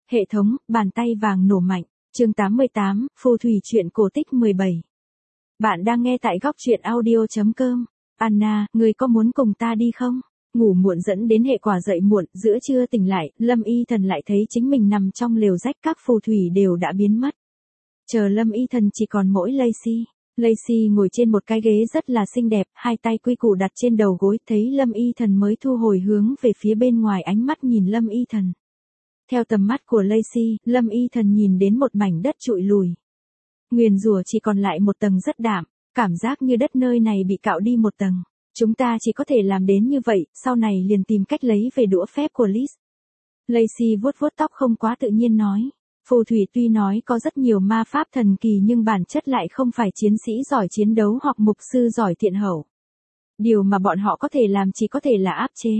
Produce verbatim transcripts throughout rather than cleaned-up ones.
Hệ thống, bàn tay vàng nổ mạnh. Chương tám mươi tám, phù thủy truyện cổ tích mười bảy. Bạn đang nghe tại góc truyện audio chấm com. Anna, người có muốn cùng ta đi không? Ngủ muộn dẫn đến hệ quả dậy muộn, giữa trưa tỉnh lại, Lâm Y Thần lại thấy chính mình nằm trong lều rách, các phù thủy đều đã biến mất. Chờ Lâm Y Thần chỉ còn mỗi Lacey. Lacey ngồi trên một cái ghế rất là xinh đẹp, hai tay quy củ đặt trên đầu gối, thấy Lâm Y Thần mới thu hồi hướng về phía bên ngoài, ánh mắt nhìn Lâm Y Thần. Theo tầm mắt của Lacey, Lâm Y Thần nhìn đến một mảnh đất trụi lùi. Nguyền rủa chỉ còn lại một tầng rất đạm, cảm giác như đất nơi này bị cạo đi một tầng. Chúng ta chỉ có thể làm đến như vậy, sau này liền tìm cách lấy về đũa phép của Liz. Lacey vuốt vuốt tóc không quá tự nhiên nói. Phù thủy tuy nói có rất nhiều ma pháp thần kỳ nhưng bản chất lại không phải chiến sĩ giỏi chiến đấu hoặc mục sư giỏi thiện hậu. Điều mà bọn họ có thể làm chỉ có thể là áp chế.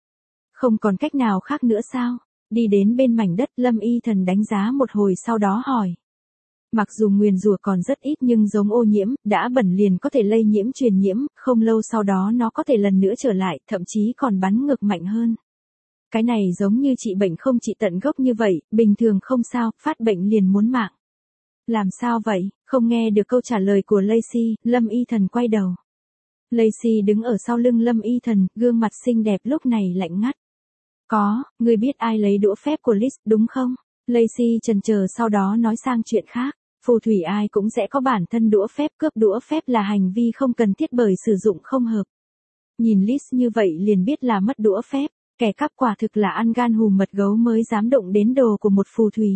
Không còn cách nào khác nữa sao? Đi đến bên mảnh đất, Lâm Y Thần đánh giá một hồi sau đó hỏi. Mặc dù nguyền rủa còn rất ít nhưng giống ô nhiễm, đã bẩn liền có thể lây nhiễm truyền nhiễm, không lâu sau đó nó có thể lần nữa trở lại, thậm chí còn bắn ngược mạnh hơn. Cái này giống như trị bệnh không trị tận gốc như vậy, bình thường không sao, phát bệnh liền muốn mạng. Làm sao vậy? Không nghe được câu trả lời của Lacey, Lâm Y Thần quay đầu. Lacey đứng ở sau lưng Lâm Y Thần, gương mặt xinh đẹp lúc này lạnh ngắt. Có, ngươi biết ai lấy đũa phép của Liz, đúng không? Lacey chần chờ sau đó nói sang chuyện khác. Phù thủy ai cũng sẽ có bản thân đũa phép, cướp đũa phép là hành vi không cần thiết bởi sử dụng không hợp. Nhìn Liz như vậy liền biết là mất đũa phép, kẻ cắp quả thực là ăn gan hùm mật gấu mới dám động đến đồ của một phù thủy.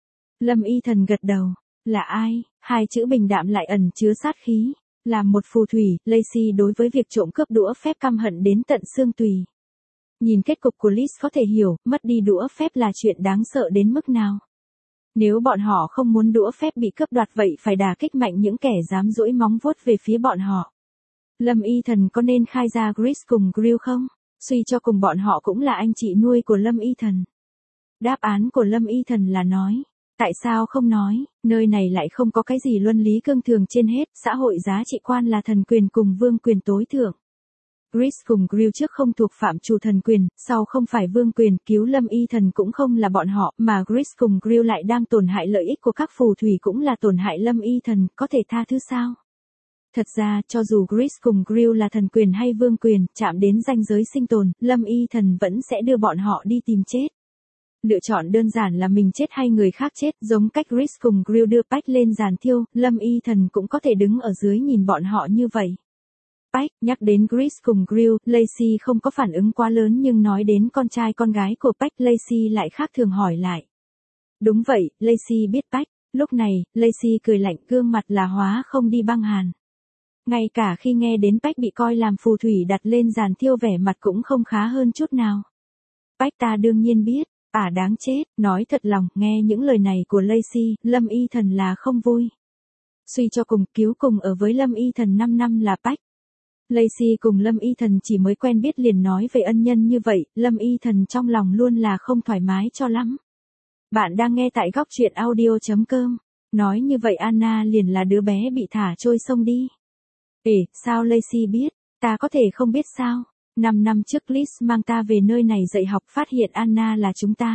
Lâm Y Thần gật đầu. Là ai? Hai chữ bình đạm lại ẩn chứa sát khí. Là một phù thủy, Lacey đối với việc trộm cướp đũa phép căm hận đến tận xương tùy. Nhìn kết cục của Liz có thể hiểu, mất đi đũa phép là chuyện đáng sợ đến mức nào. Nếu bọn họ không muốn đũa phép bị cướp đoạt vậy phải đả kích mạnh những kẻ dám duỗi móng vuốt về phía bọn họ. Lâm Y Thần có nên khai ra Chris cùng Grill không? Suy cho cùng bọn họ cũng là anh chị nuôi của Lâm Y Thần. Đáp án của Lâm Y Thần là nói. Tại sao không nói, nơi này lại không có cái gì luân lý cương thường trên hết, xã hội giá trị quan là thần quyền cùng vương quyền tối thượng. Chris cùng Grill trước không thuộc phạm trù thần quyền, sau không phải vương quyền, cứu Lâm Y Thần cũng không là bọn họ, mà Chris cùng Grill lại đang tổn hại lợi ích của các phù thủy cũng là tổn hại Lâm Y Thần, có thể tha thứ sao? Thật ra, cho dù Chris cùng Grill là thần quyền hay vương quyền, chạm đến ranh giới sinh tồn, Lâm Y Thần vẫn sẽ đưa bọn họ đi tìm chết. Lựa chọn đơn giản là mình chết hay người khác chết, giống cách Chris cùng Grill đưa Pac lên giàn thiêu, Lâm Y Thần cũng có thể đứng ở dưới nhìn bọn họ như vậy. Pac, nhắc đến Chris cùng Grill, Lacey không có phản ứng quá lớn nhưng nói đến con trai con gái của Pac, Lacey lại khác thường hỏi lại. Đúng vậy, Lacey biết Pac. Lúc này, Lacey cười lạnh, gương mặt là hóa không đi băng hàn. Ngay cả khi nghe đến Pac bị coi làm phù thủy đặt lên giàn thiêu vẻ mặt cũng không khá hơn chút nào. Pac ta đương nhiên biết, à đáng chết, nói thật lòng, nghe những lời này của Lacey, Lâm Y Thần là không vui. Suy cho cùng, cứu cùng ở với Lâm Y Thần năm năm là Pac. Lacey cùng Lâm Y Thần chỉ mới quen biết liền nói về ân nhân như vậy, Lâm Y Thần trong lòng luôn là không thoải mái cho lắm. Bạn đang nghe tại góc truyện audio chấm com. Nói như vậy Anna liền là đứa bé bị thả trôi sông đi. Ê, sao Lacey biết? Ta có thể không biết sao? Năm năm trước Liz mang ta về nơi này dạy học, phát hiện Anna là chúng ta.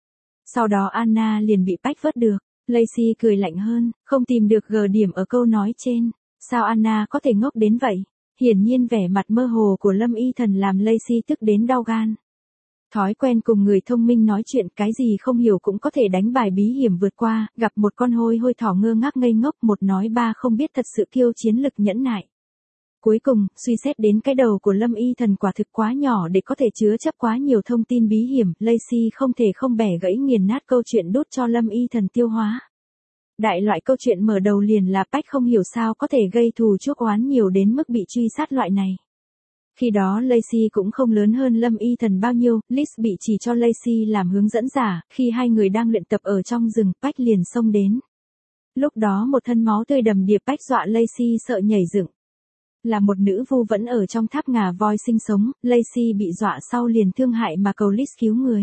Sau đó Anna liền bị Pac vớt được. Lacey cười lạnh hơn, không tìm được gờ điểm ở câu nói trên. Sao Anna có thể ngốc đến vậy? Hiển nhiên vẻ mặt mơ hồ của Lâm Y Thần làm Lacey tức đến đau gan. Thói quen cùng người thông minh nói chuyện, cái gì không hiểu cũng có thể đánh bài bí hiểm vượt qua, gặp một con hôi hôi thỏ ngơ ngác ngây ngốc, một nói ba không biết, thật sự kiêu chiến lực nhẫn nại. Cuối cùng, suy xét đến cái đầu của Lâm Y Thần quả thực quá nhỏ để có thể chứa chấp quá nhiều thông tin bí hiểm, Lacey không thể không bẻ gãy nghiền nát câu chuyện đút cho Lâm Y Thần tiêu hóa. Đại loại câu chuyện mở đầu liền là Pac không hiểu sao có thể gây thù chuốc oán nhiều đến mức bị truy sát loại này. Khi đó Lacey cũng không lớn hơn Lâm Y Thần bao nhiêu, Liz bị chỉ cho Lacey làm hướng dẫn giả, khi hai người đang luyện tập ở trong rừng, Pac liền xông đến. Lúc đó một thân máu tươi đầm đìa, Pac dọa Lacey sợ nhảy dựng. Là một nữ vu vẫn ở trong tháp ngà voi sinh sống, Lacey bị dọa sau liền thương hại mà cầu Liz cứu người.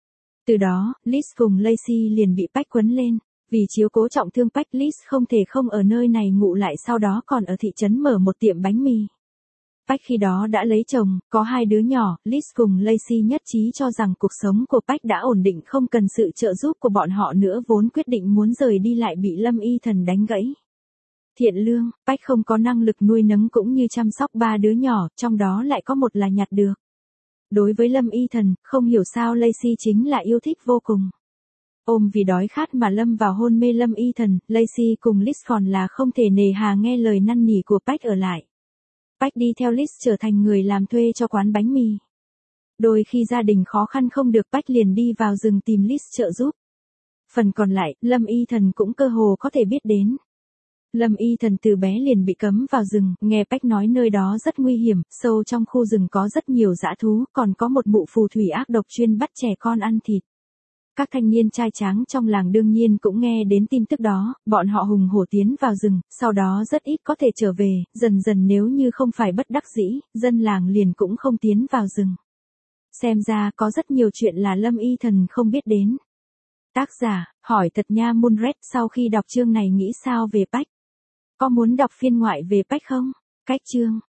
Từ đó, Liz cùng Lacey liền bị Pac quấn lên. Vì chiếu cố trọng thương Pac, Liz không thể không ở nơi này ngụ lại, sau đó còn ở thị trấn mở một tiệm bánh mì. Bách khi đó đã lấy chồng, có hai đứa nhỏ, Liz cùng Lacey nhất trí cho rằng cuộc sống của Bách đã ổn định không cần sự trợ giúp của bọn họ nữa vốn quyết định muốn rời đi lại bị Lâm Y Thần đánh gãy. Thiện lương, Bách không có năng lực nuôi nấng cũng như chăm sóc ba đứa nhỏ, trong đó lại có một là nhặt được. Đối với Lâm Y Thần, không hiểu sao Lacey chính là yêu thích vô cùng. Ôm vì đói khát mà lâm vào hôn mê Lâm Y Thần, Lacey cùng Liz còn là không thể nề hà nghe lời năn nỉ của Bách ở lại. Bách đi theo Liz trở thành người làm thuê cho quán bánh mì. Đôi khi gia đình khó khăn không được Bách liền đi vào rừng tìm Liz trợ giúp. Phần còn lại, Lâm Y Thần cũng cơ hồ có thể biết đến. Lâm Y Thần từ bé liền bị cấm vào rừng, nghe Bách nói nơi đó rất nguy hiểm, sâu trong khu rừng có rất nhiều dã thú, còn có một mụ phù thủy ác độc chuyên bắt trẻ con ăn thịt. Các thanh niên trai tráng trong làng đương nhiên cũng nghe đến tin tức đó, bọn họ hùng hổ tiến vào rừng, sau đó rất ít có thể trở về, dần dần nếu như không phải bất đắc dĩ, dân làng liền cũng không tiến vào rừng. Xem ra có rất nhiều chuyện là Lâm Y Thần không biết đến. Tác giả, hỏi thật nha Munret sau khi đọc chương này nghĩ sao về Bách? Có muốn đọc phiên ngoại về Bách không? Cách chương